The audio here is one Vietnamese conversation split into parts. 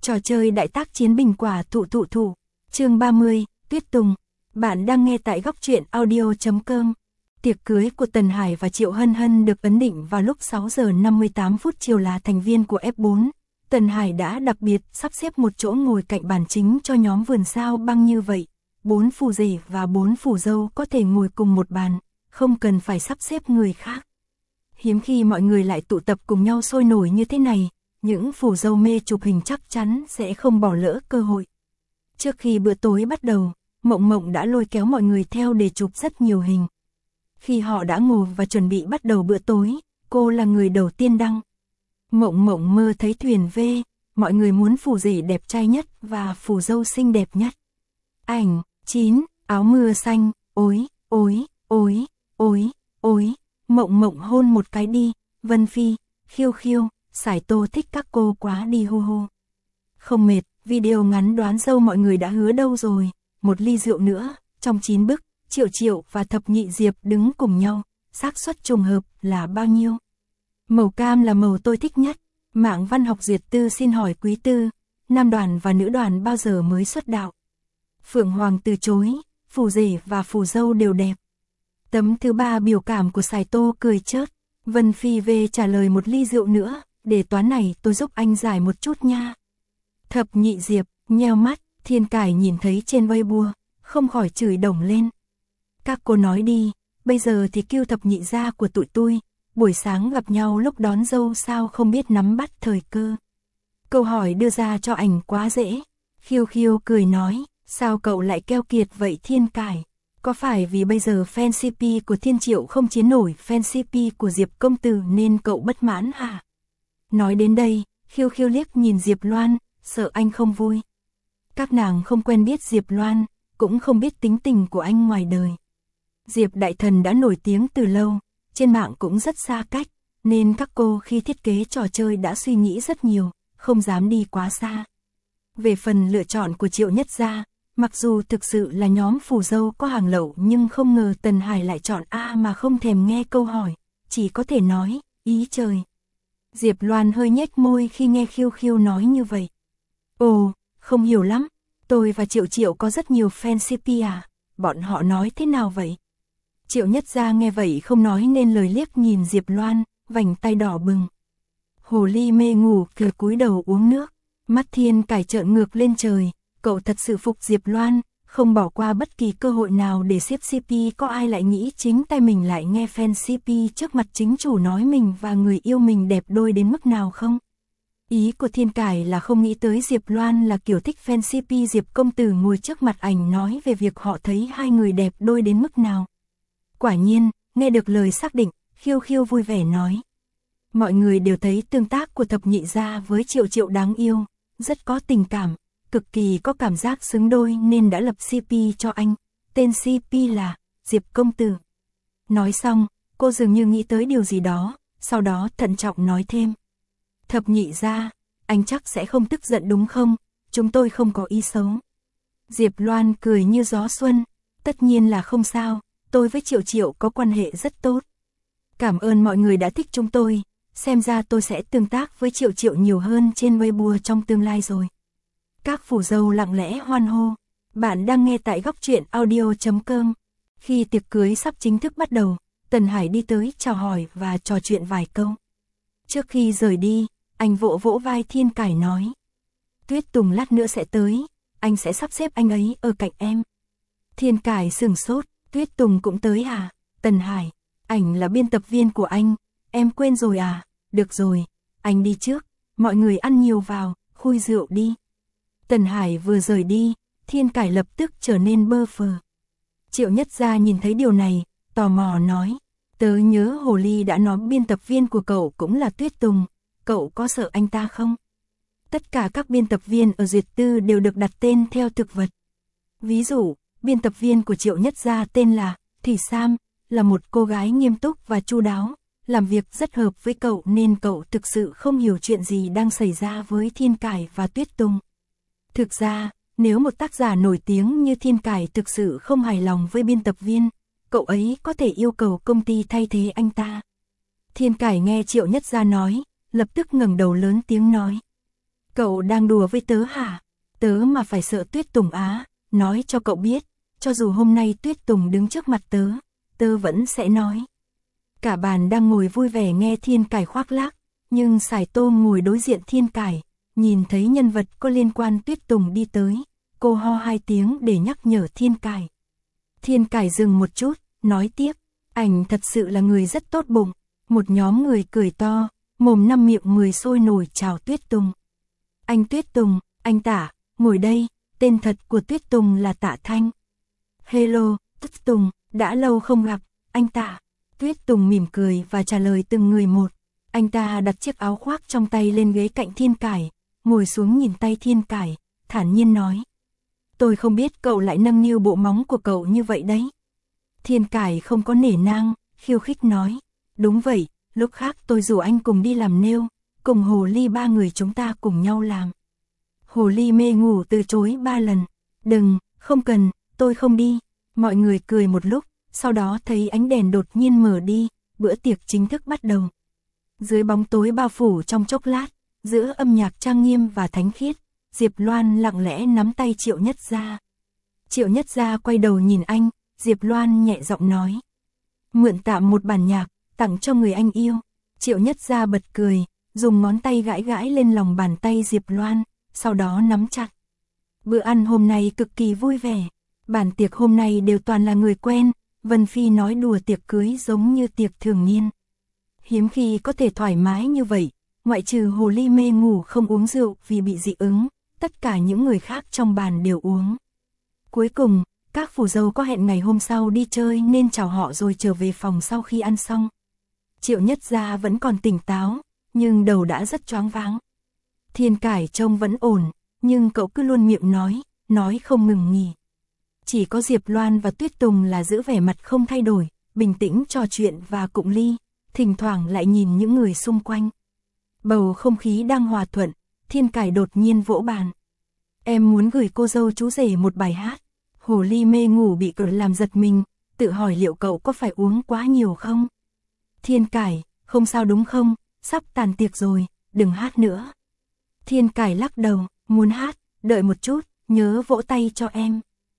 Trò chơi đại tác chiến bình quả thụ. Chương 30, Tuyết Tùng. Bạn đang nghe tại góc truyện audio.com. Tiệc cưới của Tần Hải và Triệu Hân Hân được ấn định vào lúc 6 giờ 58 phút chiều. Là thành viên của F4, Tần Hải đã đặc biệt sắp xếp một chỗ ngồi cạnh bàn chính cho nhóm vườn sao băng như vậy. 4 phù rể và 4 phù dâu có thể ngồi cùng một bàn, không cần phải sắp xếp người khác. Hiếm khi mọi người lại tụ tập cùng nhau sôi nổi như thế này, những phù dâu mê chụp hình chắc chắn sẽ không bỏ lỡ cơ hội. Trước khi bữa tối bắt đầu, Mộng Mộng đã lôi kéo mọi người theo để chụp rất nhiều hình. Khi họ đã ngồi và chuẩn bị bắt đầu bữa tối, cô là người đầu tiên đăng. Mộng Mộng mơ thấy thuyền về, mọi người muốn phù rể đẹp trai nhất và phù dâu xinh đẹp nhất. Ảnh 9, áo mưa xanh, ối, Mộng Mộng hôn một cái đi, Vân Phi, Khiêu Khiêu, Sải Tô thích các cô quá đi hô hô. Không mệt, video ngắn đoán dâu mọi người đã hứa đâu rồi, một ly rượu nữa, trong 9 bức, Triệu Triệu và Thập Nhị Diệp đứng cùng nhau, xác suất trùng hợp là bao nhiêu? Màu cam là màu tôi thích nhất. Mạng văn học Duyệt Tư xin hỏi quý tư, nam đoàn và nữ đoàn bao giờ mới xuất đạo? Phượng Hoàng từ chối, phù rể và phù dâu đều đẹp. Tấm thứ 3 biểu cảm của Sài Tô cười chớt. Vân Phi về trả lời một ly rượu nữa, để toán này tôi giúp anh giải một chút nha. Thập Nhị Diệp, nheo mắt, Thiên Cải nhìn thấy trên Weibo, không khỏi chửi đồng lên. Các cô nói đi, bây giờ thì kêu thập nhị gia của tụi tôi, buổi sáng gặp nhau lúc đón dâu sao không biết nắm bắt thời cơ. Câu hỏi đưa ra cho ảnh quá dễ. Khiêu Khiêu cười nói, sao cậu lại keo kiệt vậy Thiên Cải? Có phải vì bây giờ fan CP của Thiên Triệu không chiến nổi fan CP của Diệp công tử nên cậu bất mãn hả? Nói đến đây, Khiêu Khiêu liếc nhìn Diệp Loan, sợ anh không vui. Các nàng không quen biết Diệp Loan, cũng không biết tính tình của anh ngoài đời. Diệp Đại Thần đã nổi tiếng từ lâu, trên mạng cũng rất xa cách, nên các cô khi thiết kế trò chơi đã suy nghĩ rất nhiều, không dám đi quá xa. Về phần lựa chọn của Triệu Nhất Gia, mặc dù thực sự là nhóm phù dâu có hàng lậu nhưng không ngờ Tần Hải lại chọn A mà không thèm nghe câu hỏi, chỉ có thể nói, ý trời. Diệp Loan hơi nhếch môi khi nghe Khiêu Khiêu nói như vậy. Ồ, không hiểu lắm, tôi và Triệu Triệu có rất nhiều fan CP à, bọn họ nói thế nào vậy? Triệu Nhất Gia nghe vậy không nói nên lời liếc nhìn Diệp Loan, vành tay đỏ bừng. Hồ ly mê ngủ cứ cúi đầu uống nước, mắt Thiên Cải trợn ngược lên trời, cậu thật sự phục Diệp Loan, không bỏ qua bất kỳ cơ hội nào để xếp CP. Có ai lại nghĩ chính tay mình lại nghe fan CP trước mặt chính chủ nói mình và người yêu mình đẹp đôi đến mức nào không? Ý của Thiên Cải là không nghĩ tới Diệp Loan là kiểu thích fan CP. Diệp công tử ngồi trước mặt ảnh nói về việc họ thấy hai người đẹp đôi đến mức nào. Quả nhiên, nghe được lời xác định, Khiêu Khiêu vui vẻ nói. Mọi người đều thấy tương tác của Thập Nhị Gia với Triệu Triệu đáng yêu, rất có tình cảm, cực kỳ có cảm giác xứng đôi nên đã lập CP cho anh, tên CP là Diệp công tử. Nói xong, cô dường như nghĩ tới điều gì đó, sau đó thận trọng nói thêm. Thập Nhị Gia, anh chắc sẽ không tức giận đúng không? Chúng tôi không có ý xấu. Diệp Loan cười như gió xuân, tất nhiên là không sao, tôi với Triệu Triệu có quan hệ rất tốt. Cảm ơn mọi người đã thích chúng tôi, xem ra tôi sẽ tương tác với Triệu Triệu nhiều hơn trên Weibo trong tương lai rồi. Các phù dâu lặng lẽ hoan hô. Bạn đang nghe tại góc truyện audio.com. Khi tiệc cưới sắp chính thức bắt đầu, Tần Hải đi tới chào hỏi và trò chuyện vài câu. Trước khi rời đi, anh vỗ vỗ vai Thiên Cải nói. Tuyết Tùng lát nữa sẽ tới, anh sẽ sắp xếp anh ấy ở cạnh em. Thiên Cải sửng sốt, Tuyết Tùng cũng tới à? Tần Hải, ảnh là biên tập viên của anh, em quên rồi à? Được rồi, anh đi trước, mọi người ăn nhiều vào, khui rượu đi. Tần Hải vừa rời đi, Thiên Cải lập tức trở nên bơ phờ. Triệu Nhất Gia nhìn thấy điều này, tò mò nói. Tớ nhớ Hồ Ly đã nói biên tập viên của cậu cũng là Tuyết Tùng, cậu có sợ anh ta không? Tất cả các biên tập viên ở Duyệt Tư đều được đặt tên theo thực vật. Ví dụ, biên tập viên của Triệu Nhất Gia tên là Thủy Sam, là một cô gái nghiêm túc và chu đáo, làm việc rất hợp với cậu nên cậu thực sự không hiểu chuyện gì đang xảy ra với Thiên Cải và Tuyết Tùng. Thực ra, nếu một tác giả nổi tiếng như Thiên Cải thực sự không hài lòng với biên tập viên, cậu ấy có thể yêu cầu công ty thay thế anh ta. Thiên Cải nghe Triệu Nhất Gia nói, lập tức ngẩng đầu lớn tiếng nói. Cậu đang đùa với tớ hả? Tớ mà phải sợ Tuyết Tùng á, nói cho cậu biết, cho dù hôm nay Tuyết Tùng đứng trước mặt tớ, tớ vẫn sẽ nói. Cả bàn đang ngồi vui vẻ nghe Thiên Cải khoác lác, nhưng Sải Tô ngồi đối diện Thiên Cải, nhìn thấy nhân vật có liên quan Tuyết Tùng đi tới, cô ho 2 tiếng để nhắc nhở Thiên Cải. Thiên Cải dừng một chút, nói tiếp, ảnh thật sự là người rất tốt bụng. Một nhóm người cười to, mồm năm miệng 10 sôi nổi chào Tuyết Tùng. Anh Tuyết Tùng, anh Tả, ngồi đây, tên thật của Tuyết Tùng là Tạ Thanh. Hello, Tuyết Tùng, đã lâu không gặp, anh Tả. Tuyết Tùng mỉm cười và trả lời từng người một. Anh ta đặt chiếc áo khoác trong tay lên ghế cạnh Thiên Cải, ngồi xuống nhìn tay Thiên Cải, thản nhiên nói. Tôi không biết cậu lại nâng niu bộ móng của cậu như vậy đấy. Thiên Cải không có nể nang, khiêu khích nói. Đúng vậy, lúc khác tôi rủ anh cùng đi làm nail, cùng Hồ Ly 3 người chúng ta cùng nhau làm. Hồ Ly mê ngủ từ chối 3 lần. Đừng, không cần, tôi không đi. Mọi người cười một lúc, sau đó thấy ánh đèn đột nhiên mở đi, bữa tiệc chính thức bắt đầu. Dưới bóng tối bao phủ trong chốc lát, giữa âm nhạc trang nghiêm và thánh khiết, Diệp Loan lặng lẽ nắm tay Triệu Nhất Gia. Triệu Nhất Gia quay đầu nhìn anh, Diệp Loan nhẹ giọng nói. Mượn tạm một bản nhạc, tặng cho người anh yêu. Triệu Nhất Gia bật cười, dùng ngón tay gãi gãi lên lòng bàn tay Diệp Loan, sau đó nắm chặt. Bữa ăn hôm nay cực kỳ vui vẻ. Bản tiệc hôm nay đều toàn là người quen, Vân Phi nói đùa tiệc cưới giống như tiệc thường niên. Hiếm khi có thể thoải mái như vậy, ngoại trừ Hồ Ly mê ngủ không uống rượu vì bị dị ứng, tất cả những người khác trong bàn đều uống. Cuối cùng, các phù dâu có hẹn ngày hôm sau đi chơi nên chào họ rồi trở về phòng sau khi ăn xong. Triệu Nhất Gia vẫn còn tỉnh táo, nhưng đầu đã rất choáng váng. Thiên Cải trông vẫn ổn, nhưng cậu cứ luôn miệng nói không ngừng nghỉ. Chỉ có Diệp Loan và Tuyết Tùng là giữ vẻ mặt không thay đổi, bình tĩnh trò chuyện và cụng ly, thỉnh thoảng lại nhìn những người xung quanh. Bầu không khí đang hòa thuận, Thiên Cải đột nhiên vỗ bàn. Em muốn gửi cô dâu chú rể một bài hát. Hồ Ly mê ngủ bị cậu làm giật mình, tự hỏi liệu cậu có phải uống quá nhiều không? Thiên Cải, không sao đúng không, sắp tàn tiệc rồi, đừng hát nữa. Thiên Cải lắc đầu, muốn hát, đợi một chút, nhớ vỗ tay cho em.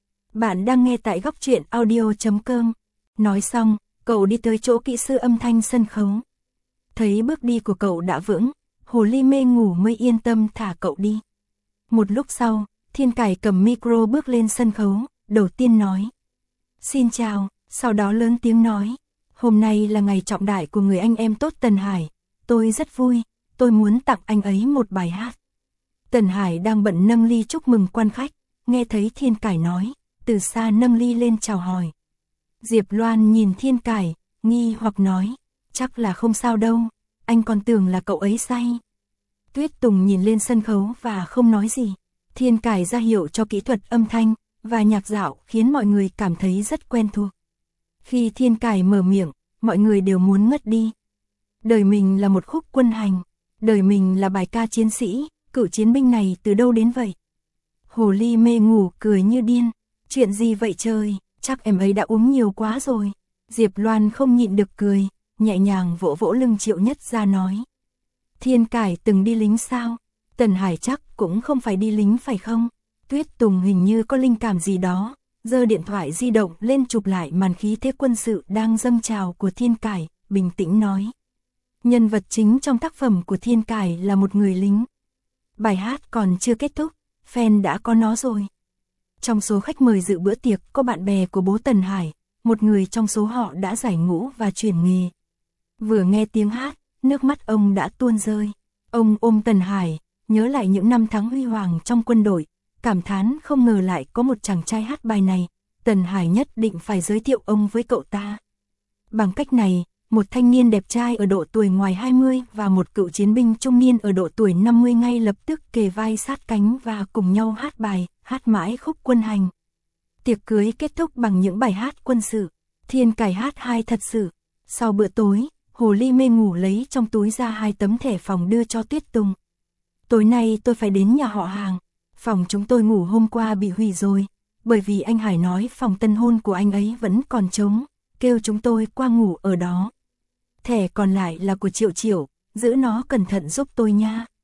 Bạn đang nghe tại Góc Truyện Audio.com. Nói xong, cậu đi tới chỗ kỹ sư âm thanh sân khấu. Thấy bước đi của cậu đã vững, Hồ Ly mê ngủ mới yên tâm thả cậu đi. Một lúc sau, Thiên Cải cầm micro bước lên sân khấu, đầu tiên nói. Xin chào, sau đó lớn tiếng nói. Hôm nay là ngày trọng đại của người anh em tốt Tần Hải. Tôi rất vui, tôi muốn tặng anh ấy một bài hát. Tần Hải đang bận nâng ly chúc mừng quan khách, nghe thấy Thiên Cải nói, từ xa nâng ly lên chào hỏi. Diệp Loan nhìn Thiên Cải, nghi hoặc nói, chắc là không sao đâu, anh còn tưởng là cậu ấy say. Tuyết Tùng nhìn lên sân khấu và không nói gì. Thiên Cải ra hiệu cho kỹ thuật âm thanh và nhạc dạo khiến mọi người cảm thấy rất quen thuộc. Khi Thiên Cải mở miệng, mọi người đều muốn ngất đi. Đời mình là một khúc quân hành, đời mình là bài ca chiến sĩ, cựu chiến binh này từ đâu đến vậy? Hồ Ly mê ngủ cười như điên, chuyện gì vậy trời, chắc em ấy đã uống nhiều quá rồi. Diệp Loan không nhịn được cười, nhẹ nhàng vỗ vỗ lưng Triệu Nhất Gia nói. Thiên Cải từng đi lính sao? Tần Hải chắc cũng không phải đi lính phải không? Tuyết Tùng hình như có linh cảm gì đó, giơ điện thoại di động lên chụp lại màn khí thế quân sự đang dâng trào của Thiên Cải, bình tĩnh nói. Nhân vật chính trong tác phẩm của Thiên Cải là một người lính. Bài hát còn chưa kết thúc, fan đã có nó rồi. Trong số khách mời dự bữa tiệc có bạn bè của bố Tần Hải, một người trong số họ đã giải ngũ và chuyển nghề. Vừa nghe tiếng hát, nước mắt ông đã tuôn rơi. Ông ôm Tần Hải, nhớ lại những năm tháng huy hoàng trong quân đội, cảm thán không ngờ lại có một chàng trai hát bài này, Tần Hải nhất định phải giới thiệu ông với cậu ta. Bằng cách này, một thanh niên đẹp trai ở độ tuổi ngoài 20 và một cựu chiến binh trung niên ở độ tuổi 50 ngay lập tức kề vai sát cánh và cùng nhau hát bài, hát mãi khúc quân hành. Tiệc cưới kết thúc bằng những bài hát quân sự, Thiên Cải hát hay thật sự. Sau bữa tối, Hồ Ly mê ngủ lấy trong túi ra 2 tấm thẻ phòng đưa cho Tuyết Tùng. Tối nay tôi phải đến nhà họ Hàng, phòng chúng tôi ngủ hôm qua bị hủy rồi, bởi vì anh Hải nói phòng tân hôn của anh ấy vẫn còn trống, kêu chúng tôi qua ngủ ở đó. Thẻ còn lại là của Triệu Triệu, giữ nó cẩn thận giúp tôi nha.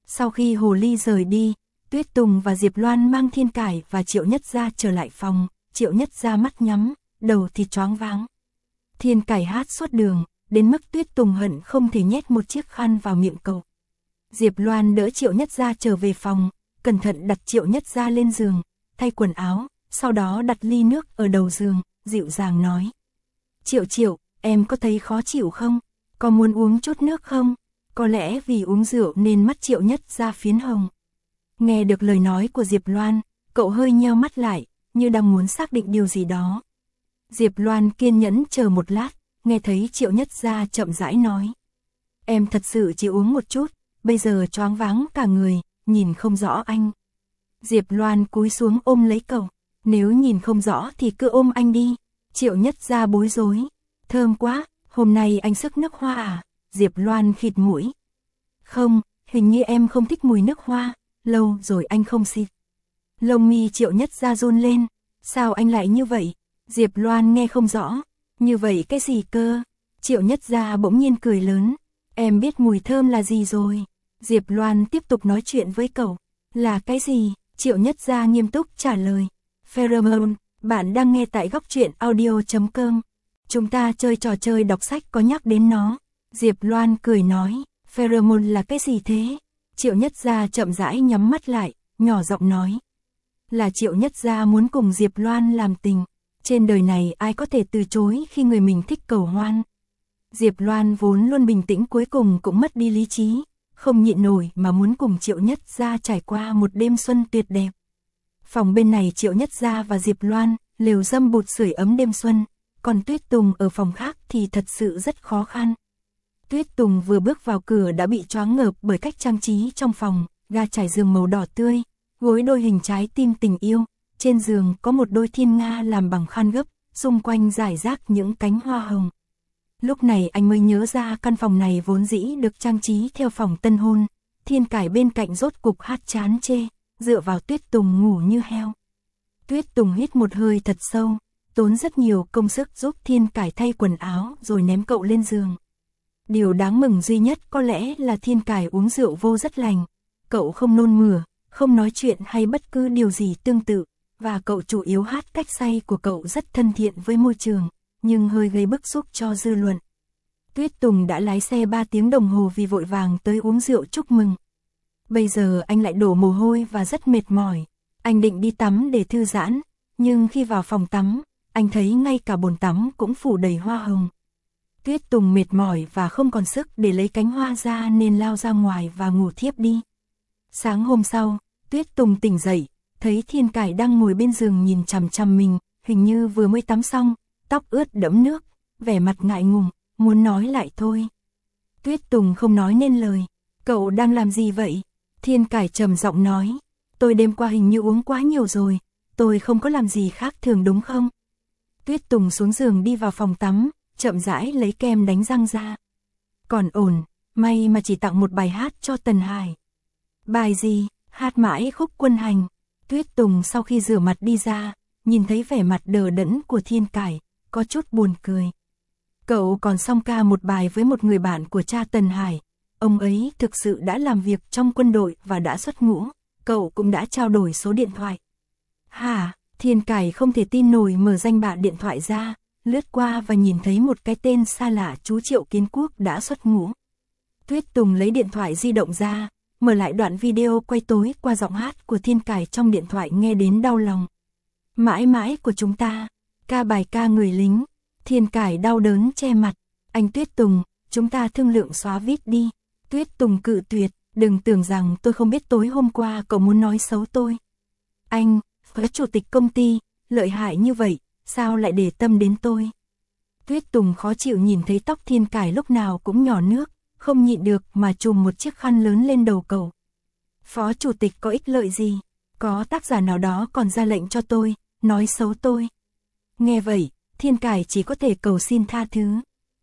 Sau khi Hồ Ly rời đi, Tuyết Tùng và Diệp Loan mang Thiên Cải và Triệu Nhất Gia trở lại phòng, Triệu Nhất Gia mắt nhắm, đầu thì choáng váng. Thiên Cải hát suốt đường, đến mức Tuyết Tùng hận không thể nhét một chiếc khăn vào miệng cậu. Diệp Loan đỡ Triệu Nhất Gia trở về phòng, cẩn thận đặt Triệu Nhất Gia lên giường, thay quần áo, sau đó đặt ly nước ở đầu giường, dịu dàng nói. Triệu, em có thấy khó chịu không? Có muốn uống chút nước không? Có lẽ vì uống rượu nên mắt Triệu Nhất Gia phiến hồng. Nghe được lời nói của Diệp Loan, cậu hơi nheo mắt lại, như đang muốn xác định điều gì đó. Diệp Loan kiên nhẫn chờ một lát, nghe thấy Triệu Nhất Gia chậm rãi nói. Em thật sự chỉ uống một chút, bây giờ choáng váng cả người, nhìn không rõ anh. Diệp Loan cúi xuống ôm lấy cậu, nếu nhìn không rõ thì cứ ôm anh đi. Triệu Nhất Gia bối rối. Thơm quá, hôm nay anh sức nước hoa à? Diệp Loan khịt mũi. Không, hình như em không thích mùi nước hoa, lâu rồi anh không xịt. Lông mi Triệu Nhất Gia run lên. Sao anh lại như vậy? Diệp Loan nghe không rõ. Như vậy cái gì cơ? Triệu Nhất Gia bỗng nhiên cười lớn. Em biết mùi thơm là gì rồi. Diệp Loan tiếp tục nói chuyện với cậu. Là cái gì? Triệu Nhất Gia nghiêm túc trả lời. Pheromone, bạn đang nghe tại Góc Truyện Audio.com. Chúng ta chơi trò chơi đọc sách có nhắc đến nó. Diệp Loan cười nói. Pheromone là cái gì thế? Triệu Nhất Gia chậm rãi nhắm mắt lại, nhỏ giọng nói. Là Triệu Nhất Gia muốn cùng Diệp Loan làm tình. Trên đời này ai có thể từ chối khi người mình thích cầu hoan. Diệp Loan vốn luôn bình tĩnh cuối cùng cũng mất đi lý trí, không nhịn nổi mà muốn cùng Triệu Nhất Gia trải qua một đêm xuân tuyệt đẹp. Phòng bên này Triệu Nhất Gia và Diệp Loan, lều dâm bụt sưởi ấm đêm xuân, còn Tuyết Tùng ở phòng khác thì thật sự rất khó khăn. Tuyết Tùng vừa bước vào cửa đã bị choáng ngợp bởi cách trang trí trong phòng, ga trải giường màu đỏ tươi, gối đôi hình trái tim tình yêu, trên giường có một đôi thiên nga làm bằng khăn gấp, xung quanh rải rác những cánh hoa hồng. Lúc này anh mới nhớ ra căn phòng này vốn dĩ được trang trí theo phòng tân hôn, Thiên Cải bên cạnh rốt cục hát chán chê, dựa vào Tuyết Tùng ngủ như heo. Tuyết Tùng hít một hơi thật sâu, tốn rất nhiều công sức giúp Thiên Cải thay quần áo rồi ném cậu lên giường. Điều đáng mừng duy nhất có lẽ là Thiên Cải uống rượu vô rất lành, cậu không nôn mửa, không nói chuyện hay bất cứ điều gì tương tự, và cậu chủ yếu hát cách say của cậu rất thân thiện với môi trường, nhưng hơi gây bức xúc cho dư luận. Tuyết Tùng đã lái xe 3 tiếng đồng hồ vì vội vàng tới uống rượu chúc mừng. Bây giờ anh lại đổ mồ hôi và rất mệt mỏi. Anh định đi tắm để thư giãn, nhưng khi vào phòng tắm, anh thấy ngay cả bồn tắm cũng phủ đầy hoa hồng. Tuyết Tùng mệt mỏi và không còn sức để lấy cánh hoa ra nên lao ra ngoài và ngủ thiếp đi. Sáng hôm sau, Tuyết Tùng tỉnh dậy, thấy Thiên Cải đang ngồi bên giường nhìn chằm chằm mình, hình như vừa mới tắm xong, tóc ướt đẫm nước, vẻ mặt ngại ngùng, muốn nói lại thôi. Tuyết Tùng không nói nên lời. Cậu đang làm gì vậy? Thiên Cải trầm giọng nói. Tôi đêm qua hình như uống quá nhiều rồi, tôi không có làm gì khác thường đúng không? Tuyết Tùng xuống giường đi vào phòng tắm, chậm rãi lấy kem đánh răng ra. Còn ổn, may mà chỉ tặng một bài hát cho Tần Hải. Bài gì? Hát mãi khúc Quân Hành. Tuyết Tùng sau khi rửa mặt đi ra, nhìn thấy vẻ mặt đờ đẫn của Thiên Cải, có chút buồn cười. Cậu còn song ca một bài với một người bạn của cha Tần Hải. Ông ấy thực sự đã làm việc trong quân đội và đã xuất ngũ. Cậu cũng đã trao đổi số điện thoại. Hả? Thiên Cải không thể tin nổi mở danh bạ điện thoại ra, lướt qua và nhìn thấy một cái tên xa lạ chú Triệu Kiến Quốc đã xuất ngũ. Tuyết Tùng lấy điện thoại di động ra, mở lại đoạn video quay tối qua giọng hát của Thiên Cải trong điện thoại nghe đến đau lòng. Mãi mãi của chúng ta, ca bài ca người lính. Thiên Cải đau đớn che mặt. Anh Tuyết Tùng, chúng ta thương lượng xóa vít đi. Tuyết Tùng cự tuyệt, đừng tưởng rằng tôi không biết tối hôm qua cậu muốn nói xấu tôi. Anh, phó chủ tịch công ty, lợi hại như vậy, sao lại để tâm đến tôi? Tuyết Tùng khó chịu nhìn thấy tóc Thiên Cải lúc nào cũng nhỏ nước, không nhịn được mà chùm một chiếc khăn lớn lên đầu cậu. Phó chủ tịch có ích lợi gì? Có tác giả nào đó còn ra lệnh cho tôi, nói xấu tôi. Nghe vậy, Thiên Cải chỉ có thể cầu xin tha thứ.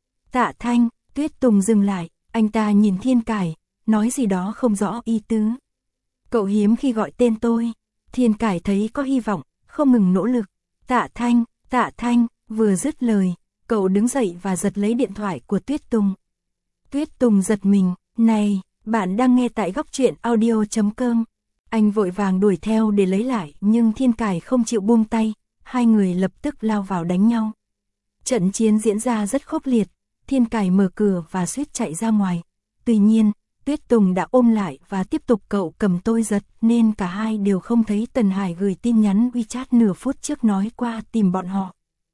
Tạ Thanh, Tuyết Tùng dừng lại, anh ta nhìn Thiên Cải, nói gì đó không rõ ý tứ. Cậu hiếm khi gọi tên tôi. Thiên Cải thấy có hy vọng, không ngừng nỗ lực. Tạ Thanh, vừa dứt lời, cậu đứng dậy và giật lấy điện thoại của Tuyết Tùng. Tuyết Tùng giật mình, này, Bạn đang nghe tại góc truyện audio.com. Anh vội vàng đuổi theo để lấy lại nhưng Thiên Cải không chịu buông tay, hai người lập tức lao vào đánh nhau. Trận chiến diễn ra rất khốc liệt, Thiên Cải mở cửa và suýt chạy ra ngoài. Tuy nhiên, Tuyết Tùng đã ôm lại và tiếp tục cậu cầm tôi giật nên cả hai đều không thấy Tần Hải gửi tin nhắn WeChat nửa phút trước nói qua tìm bọn họ.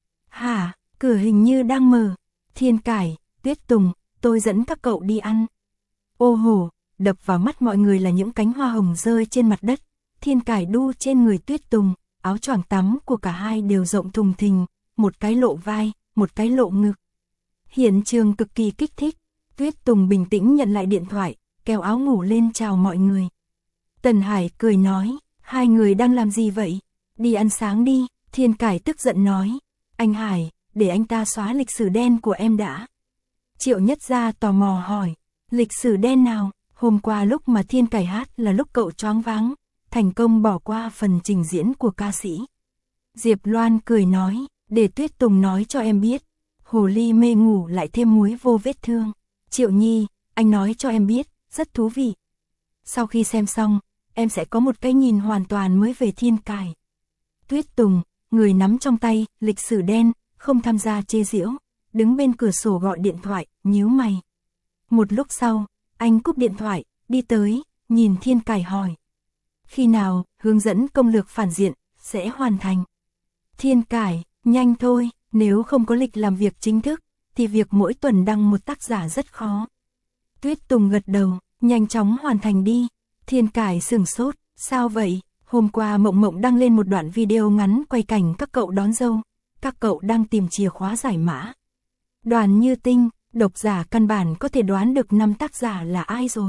Hả, cửa hình như đang mở. Thiên Cải, Tuyết Tùng, tôi dẫn các cậu đi ăn. Ô hổ, đập vào mắt mọi người là những cánh hoa hồng rơi trên mặt đất. Thiên Cải đu trên người Tuyết Tùng, áo choàng tắm của cả hai đều rộng thùng thình, một cái lộ vai, một cái lộ ngực. Hiện trường cực kỳ kích thích. Tuyết Tùng bình tĩnh nhận lại điện thoại, kéo áo ngủ lên chào mọi người. Tần Hải cười nói, hai người đang làm gì vậy? Đi ăn sáng đi. Thiên Cải tức giận nói, anh Hải, để anh ta xóa lịch sử đen của em đã. Triệu Nhất Gia tò mò hỏi, lịch sử đen nào? Hôm qua lúc mà Thiên Cải hát là lúc cậu choáng váng, thành công bỏ qua phần trình diễn của ca sĩ. Diệp Loan cười nói, để Tuyết Tùng nói cho em biết, hồ ly mê ngủ lại thêm muối vô vết thương. Triệu Nhi, anh nói cho em biết, rất thú vị. Sau khi xem xong, em sẽ có một cái nhìn hoàn toàn mới về Thiên Cải. Tuyết Tùng, người nắm trong tay lịch sử đen, không tham gia chê giễu, đứng bên cửa sổ gọi điện thoại, nhíu mày. Một lúc sau, anh cúp điện thoại, đi tới, nhìn Thiên Cải hỏi. Khi nào, hướng dẫn công lược phản diện, sẽ hoàn thành? Thiên Cải, nhanh thôi, nếu không có lịch làm việc chính thức, thì việc mỗi tuần đăng một tác giả rất khó. Tuyết Tùng gật đầu, nhanh chóng hoàn thành đi. Thiên Cải sửng sốt, sao vậy? Hôm qua Mộng Mộng đăng lên một đoạn video ngắn quay cảnh các cậu đón dâu, các cậu đang tìm chìa khóa giải mã. Đoàn Như Tinh, độc giả căn bản có thể đoán được 5 tác giả là ai rồi.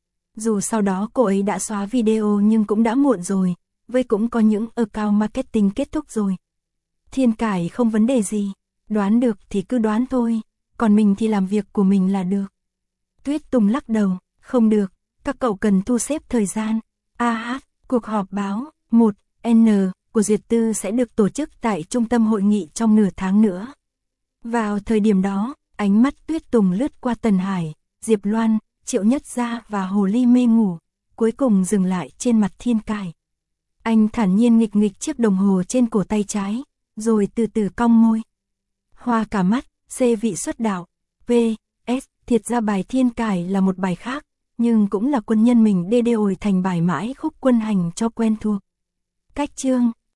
Dù sau đó cô ấy đã xóa video nhưng cũng đã muộn rồi, với cũng có những account marketing kết thúc rồi. Thiên Cải không vấn đề gì, đoán được thì cứ đoán thôi, còn mình thì làm việc của mình là được. Tuyết Tùng lắc đầu, không được, các cậu cần thu xếp thời gian. Cuộc họp báo 1N của Duyệt Tư sẽ được tổ chức tại trung tâm hội nghị trong nửa tháng nữa. Vào thời điểm đó, ánh mắt Tuyết Tùng lướt qua Tần Hải, Diệp Loan, Triệu Nhất Gia và hồ ly mê ngủ, cuối cùng dừng lại trên mặt Thiên Cải. Anh thản nhiên nghịch nghịch chiếc đồng hồ trên cổ tay trái, rồi từ từ cong môi. Hoa cả mắt, C vị xuất đạo, PS, thiệt ra bài Thiên Cải là một bài khác, nhưng cũng là quân nhân mình đê ổi thành bài mãi khúc quân hành cho quen thuộc. Cách chương